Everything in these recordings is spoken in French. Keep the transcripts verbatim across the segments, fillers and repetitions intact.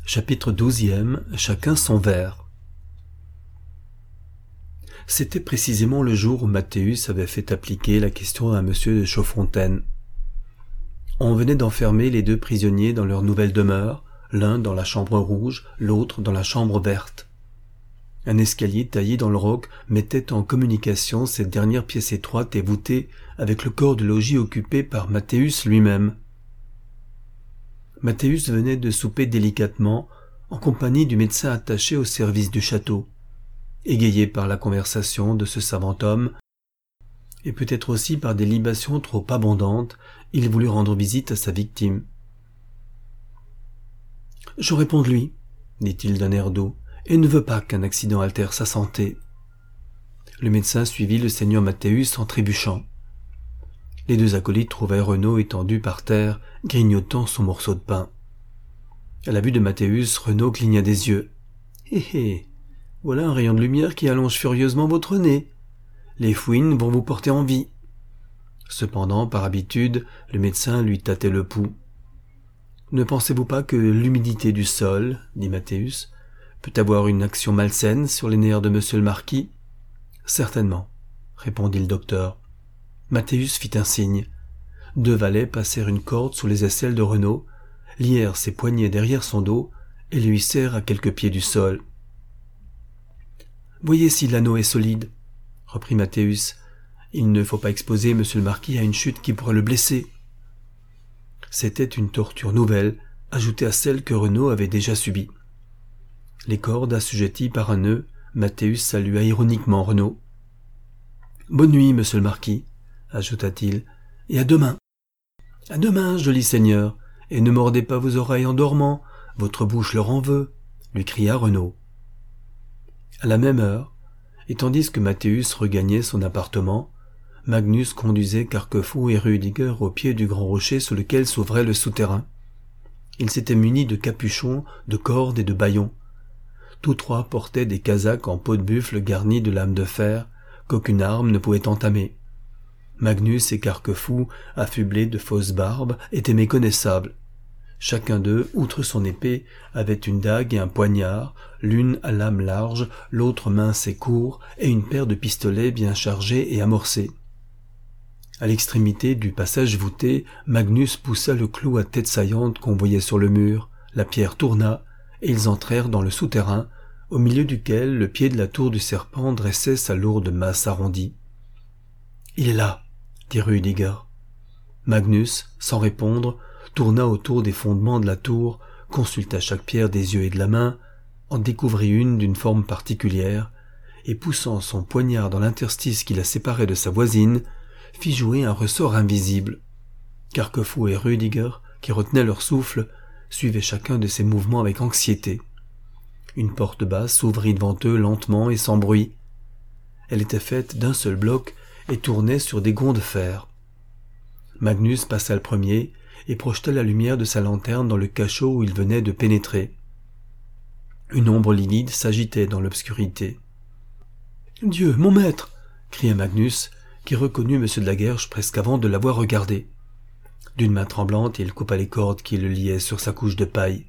Chapitre douzième. Chacun son verre. C'était précisément le jour où Mathéus avait fait appliquer la question à monsieur de Chaudfontaine. On venait d'enfermer les deux prisonniers dans leur nouvelle demeure, l'un dans la chambre rouge, l'autre dans la chambre verte. Un escalier taillé dans le roc mettait en communication cette dernière pièce étroite et voûtée avec le corps de logis occupé par Mathéus lui-même. Mathéus venait de souper délicatement en compagnie du médecin attaché au service du château. Égayé par la conversation de ce savant homme, et peut-être aussi par des libations trop abondantes, il voulut rendre visite à sa victime. « Je réponds de lui, » dit-il d'un air doux, « et ne veux pas qu'un accident altère sa santé. » Le médecin suivit le seigneur Mathéus en trébuchant. Les deux acolytes trouvèrent Renaud étendu par terre, grignotant son morceau de pain. À la vue de Mathéus, Renaud cligna des yeux. « Hé hé, voilà un rayon de lumière qui allonge furieusement votre nez. Les fouines vont vous porter en vie. » Cependant, par habitude, le médecin lui tâtait le pouls. « Ne pensez-vous pas que l'humidité du sol, dit Mathéus, peut avoir une action malsaine sur les nerfs de monsieur le marquis ?»« Certainement, répondit le docteur. Mathéus fit un signe. Deux valets passèrent une corde sous les aisselles de Renaud, lièrent ses poignets derrière son dos et le hissèrent à quelques pieds du sol. « Voyez si l'anneau est solide, reprit Mathéus. Il ne faut pas exposer monsieur le marquis à une chute qui pourrait le blesser. » C'était une torture nouvelle, ajoutée à celle que Renaud avait déjà subie. Les cordes assujetties par un nœud, Mathéus salua ironiquement Renaud. « Bonne nuit, monsieur le marquis, » ajouta-t-il, « et à demain. »« À demain, joli seigneur, et ne mordez pas vos oreilles en dormant, votre bouche leur en veut, » lui cria Renaud. À la même heure, et tandis que Mathéus regagnait son appartement, Magnus conduisait Carquefou et Rudiger au pied du grand rocher sous lequel s'ouvrait le souterrain. Ils s'étaient munis de capuchons, de cordes et de bâillons. Tous trois portaient des casaques en peau de buffle garnis de lames de fer, qu'aucune arme ne pouvait entamer. Magnus et Carquefou, affublés de fausses barbes, étaient méconnaissables. Chacun d'eux, outre son épée, avait une dague et un poignard, l'une à lame large, l'autre mince et court, et une paire de pistolets bien chargés et amorcés. À l'extrémité du passage voûté, Magnus poussa le clou à tête saillante qu'on voyait sur le mur, la pierre tourna, et ils entrèrent dans le souterrain, au milieu duquel le pied de la tour du serpent dressait sa lourde masse arrondie. « Il est là !» dit Rudiger. Magnus, sans répondre, tourna autour des fondements de la tour, consulta chaque pierre des yeux et de la main, en découvrit une d'une forme particulière, et poussant son poignard dans l'interstice qui la séparait de sa voisine, fit jouer un ressort invisible. Carquefou et Rudiger, qui retenaient leur souffle, suivaient chacun de ses mouvements avec anxiété. Une porte basse s'ouvrit devant eux lentement et sans bruit. Elle était faite d'un seul bloc et tournait sur des gonds de fer. Magnus passa le premier et projeta la lumière de sa lanterne dans le cachot où il venait de pénétrer. Une ombre livide s'agitait dans l'obscurité. « Dieu, mon maître !» cria Magnus, qui reconnut M. de la Guerche presque avant de l'avoir regardé. D'une main tremblante, il coupa les cordes qui le liaient sur sa couche de paille.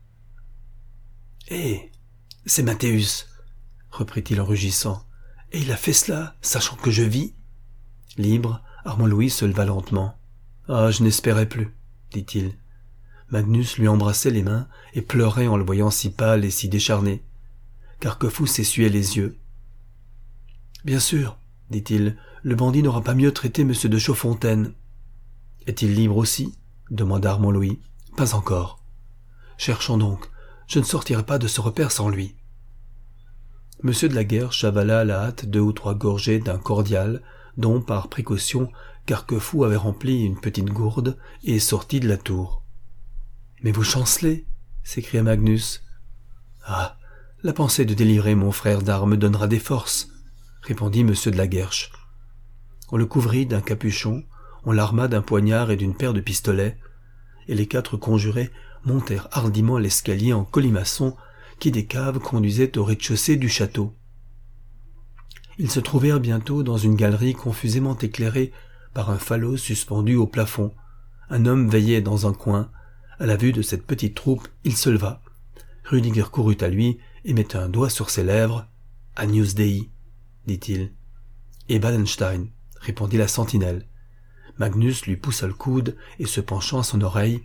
« Eh, c'est Mathéus !» reprit-il en rugissant. « Et il a fait cela, sachant que je vis ?» Libre, Armand Louis se leva lentement. « Ah, je n'espérais plus, » dit-il. Magnus lui embrassait les mains et pleurait en le voyant si pâle et si décharné. Carquefou s'essuyait les yeux. « Bien sûr, » dit-il, « le bandit n'aura pas mieux traité monsieur de Chaudfontaine. »« Est-il libre aussi ?» demanda Armand Louis. « Pas encore. »« Cherchons donc, je ne sortirai pas de ce repère sans lui. » Monsieur de la Guerche avala à la hâte deux ou trois gorgées d'un cordial, dont, par précaution, Carquefou avait rempli une petite gourde et sortit de la tour. « Mais vous chancelez !» s'écria Magnus. « Ah, la pensée de délivrer mon frère d'armes donnera des forces !» répondit monsieur de la Guerche. On le couvrit d'un capuchon, on l'arma d'un poignard et d'une paire de pistolets, et les quatre conjurés montèrent hardiment l'escalier en colimaçon qui des caves conduisait au rez-de-chaussée du château. Ils se trouvèrent bientôt dans une galerie confusément éclairée par un falot suspendu au plafond. Un homme veillait dans un coin. À la vue de cette petite troupe, il se leva. Rudiger courut à lui et mettait un doigt sur ses lèvres. « Agnus Dei » dit-il. « Et Wallenstein » répondit la sentinelle. Magnus lui poussa le coude et se penchant à son oreille.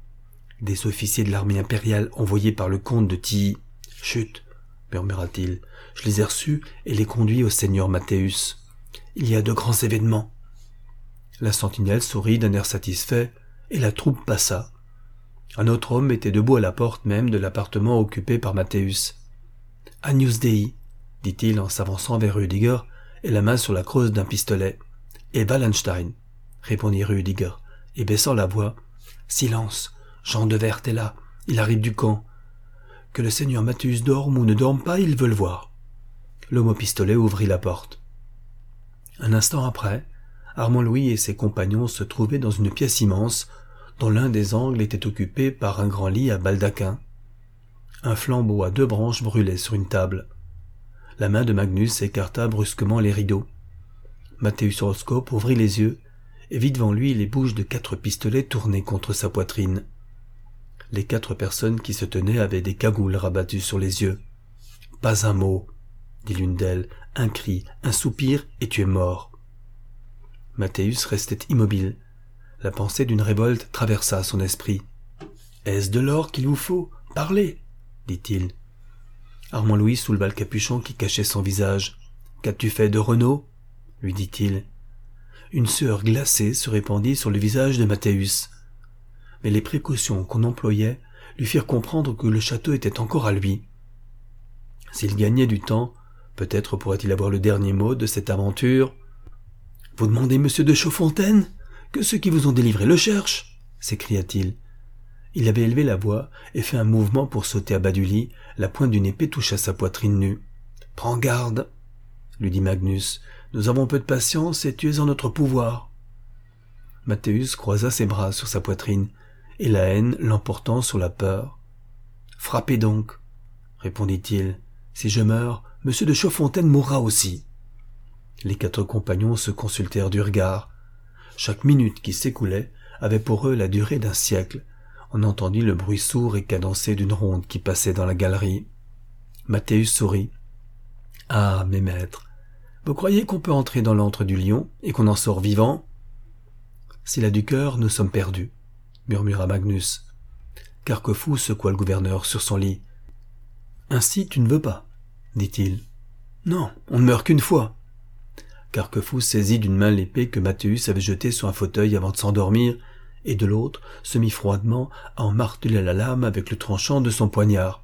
« Des officiers de l'armée impériale envoyés par le comte de Tilly. »« Chut !» murmura-t-il. « Je les ai reçus et les conduis au seigneur Matthäus. Il y a de grands événements. » La sentinelle sourit d'un air satisfait et la troupe passa. Un autre homme était debout à la porte même de l'appartement occupé par Matthäus. « Agnus Dei » dit-il en s'avançant vers Rudiger et la main sur la crosse d'un pistolet. « Et Wallenstein » répondit Rudiger, et baissant la voix. « Silence, Jean de Werth est là, il arrive du camp. Que le seigneur Matthäus dorme ou ne dorme pas, il veut le voir. » L'homme au pistolet ouvrit la porte. Un instant après, Armand Louis et ses compagnons se trouvaient dans une pièce immense, dont l'un des angles était occupé par un grand lit à baldaquin. Un flambeau à deux branches brûlait sur une table. La main de Magnus écarta brusquement les rideaux. Matthäus Roscoe ouvrit les yeux et vit devant lui les bouches de quatre pistolets tournés contre sa poitrine. Les quatre personnes qui se tenaient avaient des cagoules rabattues sur les yeux. « Pas un mot !» dit l'une d'elles, « un cri, un soupir, et tu es mort. » Matthäus restait immobile. La pensée d'une révolte traversa son esprit. « Est-ce de l'or qu'il vous faut ? Parlez !» dit-il. Armand Louis souleva le capuchon qui cachait son visage. « Qu'as-tu fait de Renaud ?» lui dit-il. Une sueur glacée se répandit sur le visage de Matthäus. Mais les précautions qu'on employait lui firent comprendre que le château était encore à lui. S'il gagnait du temps, peut-être pourrait-il avoir le dernier mot de cette aventure. « Vous demandez monsieur de Chaudfontaine ? Que ceux qui vous ont délivré le cherchent !» s'écria-t-il. Il avait élevé la voix et fait un mouvement pour sauter à bas du lit. La pointe d'une épée toucha sa poitrine nue. « Prends garde !» lui dit Magnus. « Nous avons peu de patience et tu es en notre pouvoir. » Matthäus croisa ses bras sur sa poitrine, et la haine l'emportant sur la peur. « Frappez donc !» répondit-il. « Si je meurs, monsieur de Chaudfontaine mourra aussi. » Les quatre compagnons se consultèrent du regard. Chaque minute qui s'écoulait avait pour eux la durée d'un siècle. On entendit le bruit sourd et cadencé d'une ronde qui passait dans la galerie. Matthäus sourit. « Ah, mes maîtres, vous croyez qu'on peut entrer dans l'antre du lion et qu'on en sort vivant ? » « S'il a du cœur, nous sommes perdus, » murmura Magnus. Carquefou secoua le gouverneur sur son lit. « Ainsi tu ne veux pas, dit-il. »« Non, on ne meurt qu'une fois. » Carquefou saisit d'une main l'épée que Matthäus avait jetée sur un fauteuil avant de s'endormir, et de l'autre se mit froidement à en marteler la lame avec le tranchant de son poignard.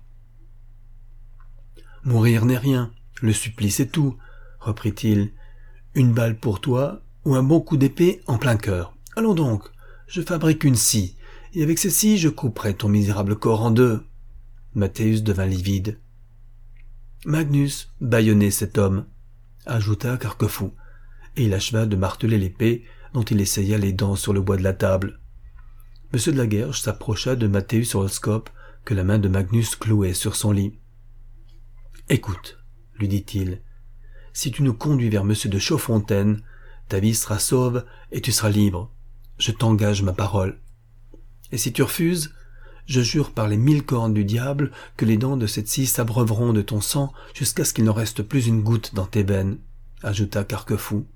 « Mourir n'est rien, le supplice est tout, » reprit-il. « Une balle pour toi ou un bon coup d'épée en plein cœur. Allons donc, je fabrique une scie, et avec ces scies je couperai ton misérable corps en deux. » Matthäus devint livide. « Magnus, bâillonnez cet homme, » ajouta Carquefou, et il acheva de marteler l'épée dont il essaya les dents sur le bois de la table. Monsieur de la Guerche s'approcha de Matthäus Roscoe que la main de Magnus clouait sur son lit. « Écoute, » lui dit-il, « si tu nous conduis vers monsieur de Chaudfontaine, ta vie sera sauve et tu seras libre. Je t'engage ma parole. Et si tu refuses, je jure par les mille cornes du diable que les dents de cette scie s'abreuveront de ton sang jusqu'à ce qu'il n'en reste plus une goutte dans tes veines, » ajouta Carquefou.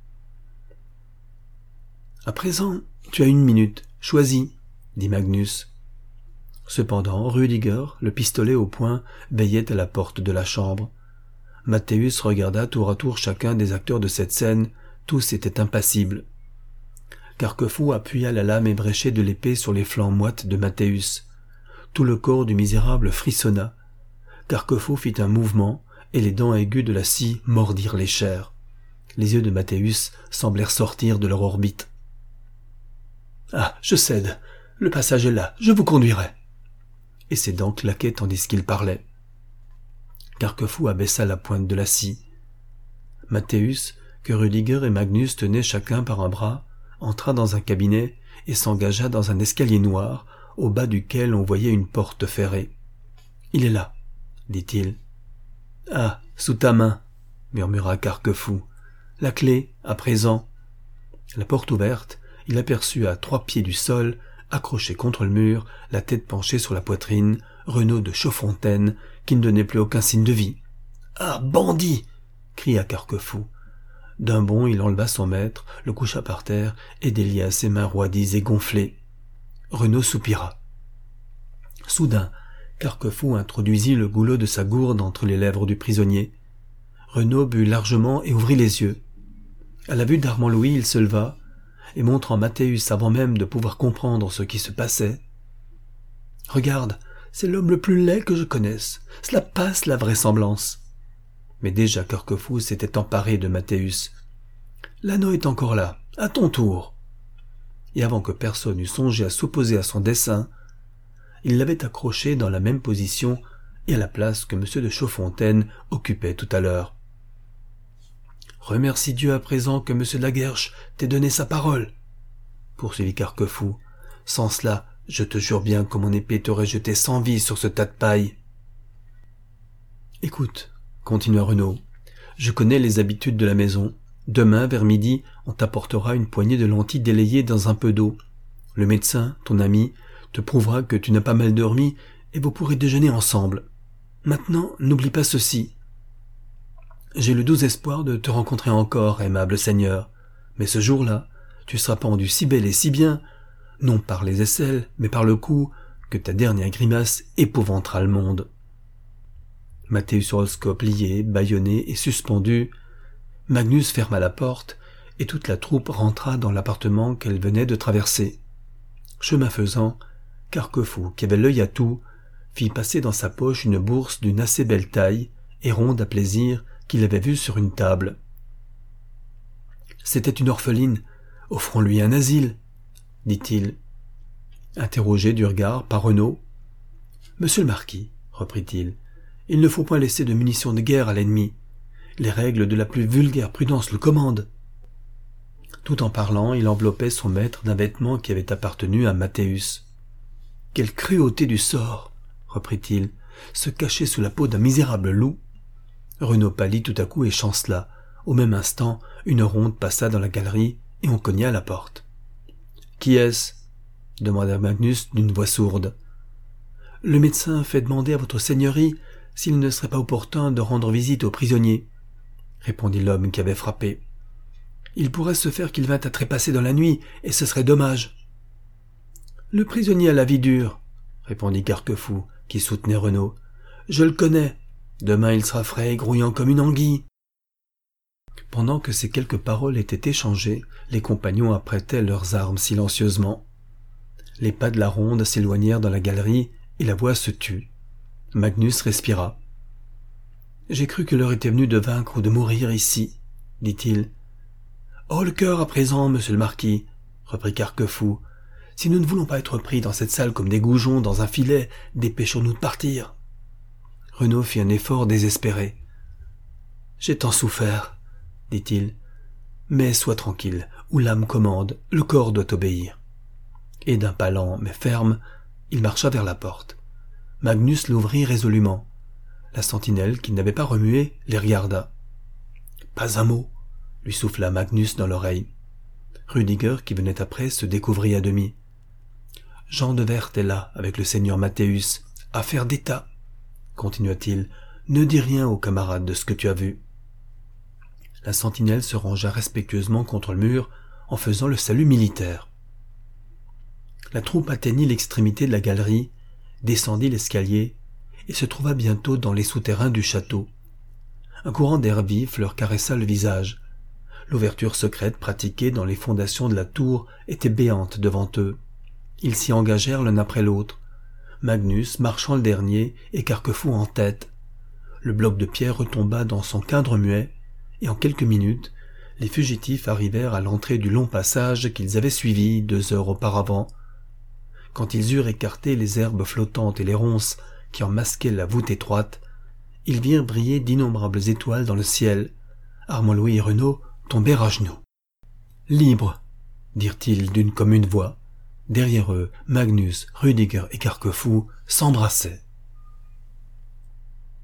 « À présent, tu as une minute. Choisis, » dit Magnus. Cependant, Rudiger, le pistolet au poing, veillait à la porte de la chambre. Matthäus regarda tour à tour chacun des acteurs de cette scène. Tous étaient impassibles. Carquefou appuya la lame ébréchée de l'épée sur les flancs moites de Matthäus. Tout le corps du misérable frissonna. Carquefou fit un mouvement, et les dents aiguës de la scie mordirent les chairs. Les yeux de Matthäus semblèrent sortir de leur orbite. « Ah, je cède. Le passage est là. Je vous conduirai. » Et ses dents claquaient tandis qu'il parlait. Carquefou abaissa la pointe de la scie. Matthäus, que Rudiger et Magnus tenaient chacun par un bras, entra dans un cabinet et s'engagea dans un escalier noir, au bas duquel on voyait une porte ferrée. « Il est là, » dit-il. « Ah, sous ta main, » murmura Carquefou. « La clé, à présent. » La porte ouverte, il aperçut à trois pieds du sol, accroché contre le mur, la tête penchée sur la poitrine, Renaud de Chaudfontaine, qui ne donnait plus aucun signe de vie. « Ah, bandit !» cria Carquefou. D'un bond, il enleva son maître, le coucha par terre et délia ses mains roidies et gonflées. Renaud soupira. Soudain, Carquefou introduisit le goulot de sa gourde entre les lèvres du prisonnier. Renaud but largement et ouvrit les yeux. À la vue d'Armand Louis, il se leva, et montrant Mathéus avant même de pouvoir comprendre ce qui se passait. « Regarde, c'est l'homme le plus laid que je connaisse. Cela passe la vraisemblance. » Mais déjà Carquefou s'était emparé de Mathéus. « L'anneau est encore là, à ton tour. » Et avant que personne eût songé à s'opposer à son dessein, il l'avait accroché dans la même position et à la place que M. de Chaudfontaine occupait tout à l'heure. « Remercie Dieu à présent que M. de la Guerche t'ait donné sa parole, » poursuivit Carquefou. « Sans cela, je te jure bien que mon épée t'aurait jeté sans vie sur ce tas de paille. »« Écoute, » continua Renaud, « je connais les habitudes de la maison. Demain, vers midi, on t'apportera une poignée de lentilles délayées dans un peu d'eau. Le médecin, ton ami, te prouvera que tu n'as pas mal dormi et vous pourrez déjeuner ensemble. Maintenant, n'oublie pas ceci. J'ai le doux espoir de te rencontrer encore, aimable Seigneur, mais ce jour-là, tu seras pendu si bel et si bien, non par les aisselles, mais par le cou, que ta dernière grimace épouvantera le monde. » Mathéus Rolscope lié, bâillonné et suspendu, Magnus ferma la porte et toute la troupe rentra dans l'appartement qu'elle venait de traverser. Chemin faisant, Carquefou, qui avait l'œil à tout, fit passer dans sa poche une bourse d'une assez belle taille et ronde à plaisir qu'il avait vue sur une table. C'était une orpheline, offrons-lui un asile, dit-il. Interrogé du regard par Renaud. « Monsieur le marquis, reprit-il, il ne faut point laisser de munitions de guerre à l'ennemi. Les règles de la plus vulgaire prudence le commandent. » Tout en parlant, il enveloppait son maître d'un vêtement qui avait appartenu à Mathéus. « Quelle cruauté du sort !» reprit-il, « se cacher sous la peau d'un misérable loup. » Renaud pâlit tout à coup et chancela. Au même instant, une ronde passa dans la galerie et on cogna à la porte. « Qui est-ce » demanda Magnus d'une voix sourde. « Le médecin fait demander à votre seigneurie s'il ne serait pas opportun de rendre visite au prisonnier, » répondit l'homme qui avait frappé. « Il pourrait se faire qu'il vînt à trépasser dans la nuit, et ce serait dommage. »« Le prisonnier a la vie dure, » répondit Carquefou, qui soutenait Renaud. « Je le connais. Demain il sera frais et grouillant comme une anguille. » Pendant que ces quelques paroles étaient échangées, les compagnons apprêtaient leurs armes silencieusement. Les pas de la ronde s'éloignèrent dans la galerie et la voix se tut. Magnus respira. « J'ai cru que l'heure était venue de vaincre ou de mourir ici, » dit-il. « Oh, le cœur à présent, monsieur le marquis, » reprit Carquefou. « Si nous ne voulons pas être pris dans cette salle comme des goujons dans un filet, dépêchons-nous de partir. » Renaud fit un effort désespéré. « J'ai tant souffert, » dit-il. « Mais sois tranquille, où l'âme commande, le corps doit obéir. » Et d'un pas lent mais ferme, il marcha vers la porte. Magnus l'ouvrit résolument. La sentinelle, qui n'avait pas remué, les regarda. « Pas un mot !» lui souffla Magnus dans l'oreille. Rudiger, qui venait après, se découvrit à demi. « Jean de Werth est là, avec le seigneur Mathéus. Affaire d'État, » continua-t-il. « Ne dis rien aux camarades de ce que tu as vu. » La sentinelle se rangea respectueusement contre le mur en faisant le salut militaire. La troupe atteignit l'extrémité de la galerie, descendit l'escalier et se trouva bientôt dans les souterrains du château. Un courant d'air vif leur caressa le visage. L'ouverture secrète pratiquée dans les fondations de la tour était béante devant eux. Ils s'y engagèrent l'un après l'autre, Magnus marchant le dernier et Carquefou en tête. Le bloc de pierre retomba dans son cadre muet, et en quelques minutes, les fugitifs arrivèrent à l'entrée du long passage qu'ils avaient suivi deux heures auparavant. Quand ils eurent écarté les herbes flottantes et les ronces qui en masquaient la voûte étroite, ils virent briller d'innombrables étoiles dans le ciel. Armand Louis et Renaud tombèrent à genoux. « Libre !» dirent-ils d'une commune voix. Derrière eux, Magnus, Rudiger et Carquefou s'embrassaient.